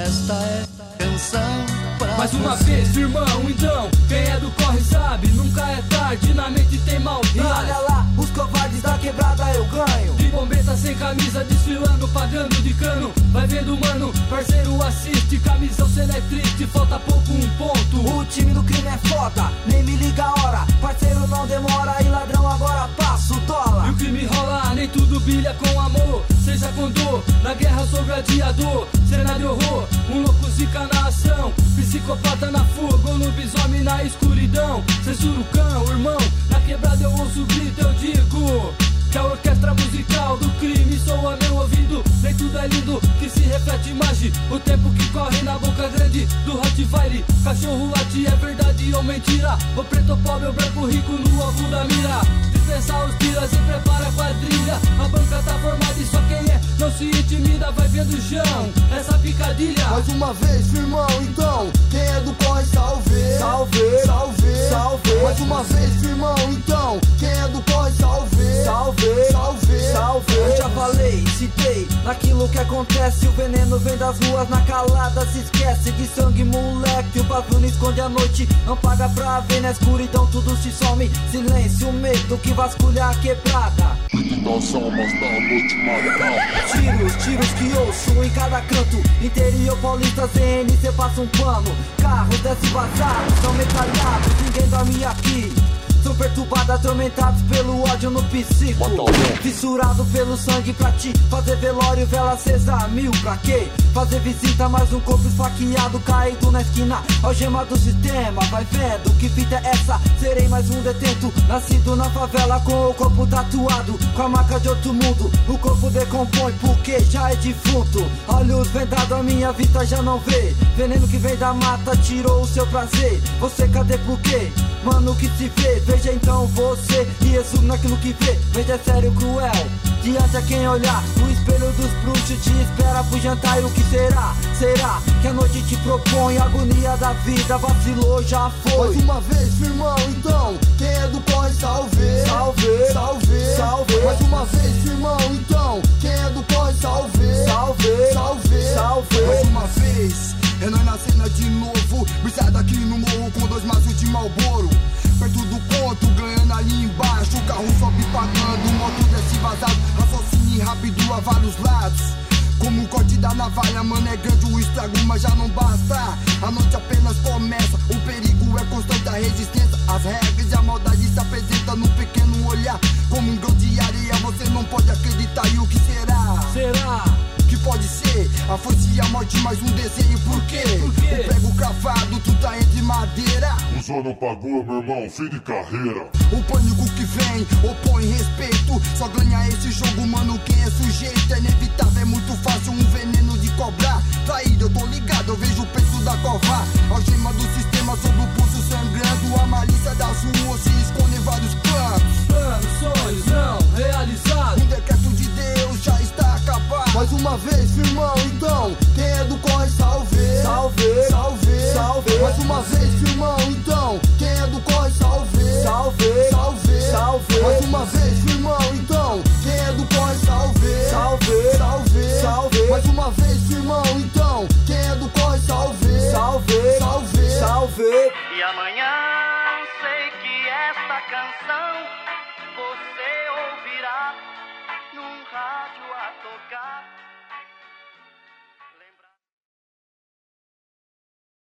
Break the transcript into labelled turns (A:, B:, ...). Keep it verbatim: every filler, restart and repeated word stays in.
A: esta é canção pra
B: mais uma
A: você.
B: vez, irmão, então, quem é do corre sabe, nunca é tarde, na mente tem maldade.
C: E olha lá, os covardes da quebrada eu ganho.
B: De bombeta sem camisa, desfilando, pagando de cano. Vai vendo, mano, parceiro assiste, camisão cê é triste, falta pouco um ponto.
C: O time do crime é foda, nem me liga a hora. Parceiro não demora e ladrão agora passa o dólar.
B: E o crime rola, nem tudo brilha com amor. Seja com dor, na guerra sou gladiador. Cena de horror, um louco zica na ação. Psicopata na fuga, ou lobisomem na escuridão. Censura o cão, irmão, na quebrada eu ouço o grito, eu digo que a orquestra musical do crime soa meu ouvido. Nem tudo é lindo, que se reflete imagem. O tempo que corre na boca grande do Rottweiler. Cachorro late, é verdade ou mentira? O preto pobre, o branco rico no alvo da mira. Dispensar os tiras e prepara a quadrilha. A banca tá formada e só quem é não se intimida. Vai vendo o chão, essa picadilha.
D: Mais uma vez, firmão, então, quem é do corre, salve.
C: Salve,
D: salve,
C: salve.
D: Mais uma vez, firmão, então, quem é do corre, salve.
C: Salve,
D: salve,
C: salve. Eu já falei, citei, naquilo que acontece. O veneno vem das ruas, na calada se esquece. De sangue, moleque, o pavio não esconde a noite. Não paga pra ver, na escuridão tudo se some. Silêncio, medo que vasculha a quebrada.
E: Das almas da noite marcada.
C: Tiros, tiros que ouço em cada canto. Interior paulista, C N, cê passa um pano. Carros desce vazados, são metralhados. Ninguém dorme aqui. São perturbados, atormentados pelo ódio no psico. Fissurado pelo sangue pra ti fazer velório, vela acesa, mil pra quê? Fazer visita, mais um corpo esfaqueado, caído na esquina, algema do sistema. Vai vendo, que fita é essa? Serei mais um detento, nascido na favela com o corpo tatuado, com a marca de outro mundo. O corpo decompõe porque já é defunto. Olhos vendados, a minha vida já não vê. Veneno que vem da mata tirou o seu prazer. Você cadê por quê? Mano, que se vê, veja então você e resume naquilo que vê. Veja, é sério, cruel, diante a quem olhar. O espelho dos bruxos te espera pro jantar. E o que será? Será que a noite te propõe a agonia da vida? Vacilou, já foi.
D: Mais uma vez, firmão, então, quem é do corre, salve.
C: Salve,
D: salve,
C: salve.
D: Mais uma vez, firmão, então, quem é do corre, salve.
C: Salve,
D: salve,
C: salve.
D: Mais uma vez, é nós na cena de novo. Brisado aqui no morro com dois maços de Malboro. Perto do ponto, ganhando ali embaixo. O carro sobe pagando, moto desce vazado. Raciocínio rápido a vários lados. Como o corte da navalha, mano, é grande o estrago, mas já não basta. A noite apenas começa, o perigo é constante, a resistência. As regras e a maldade se apresenta no pequeno olhar. Como um grão de areia, você não pode acreditar. E o que será?
B: Será?
D: Que pode ser a foice e a morte, mais um desenho. Por quê?
B: Por quê?
D: O prego cravado, tu tá entre madeira.
E: O Zó não pagou, meu irmão, fim de carreira.
D: O pânico que vem, opõe respeito. Só ganha esse jogo, mano, quem é sujeito. É inevitável, é muito fácil, um veneno de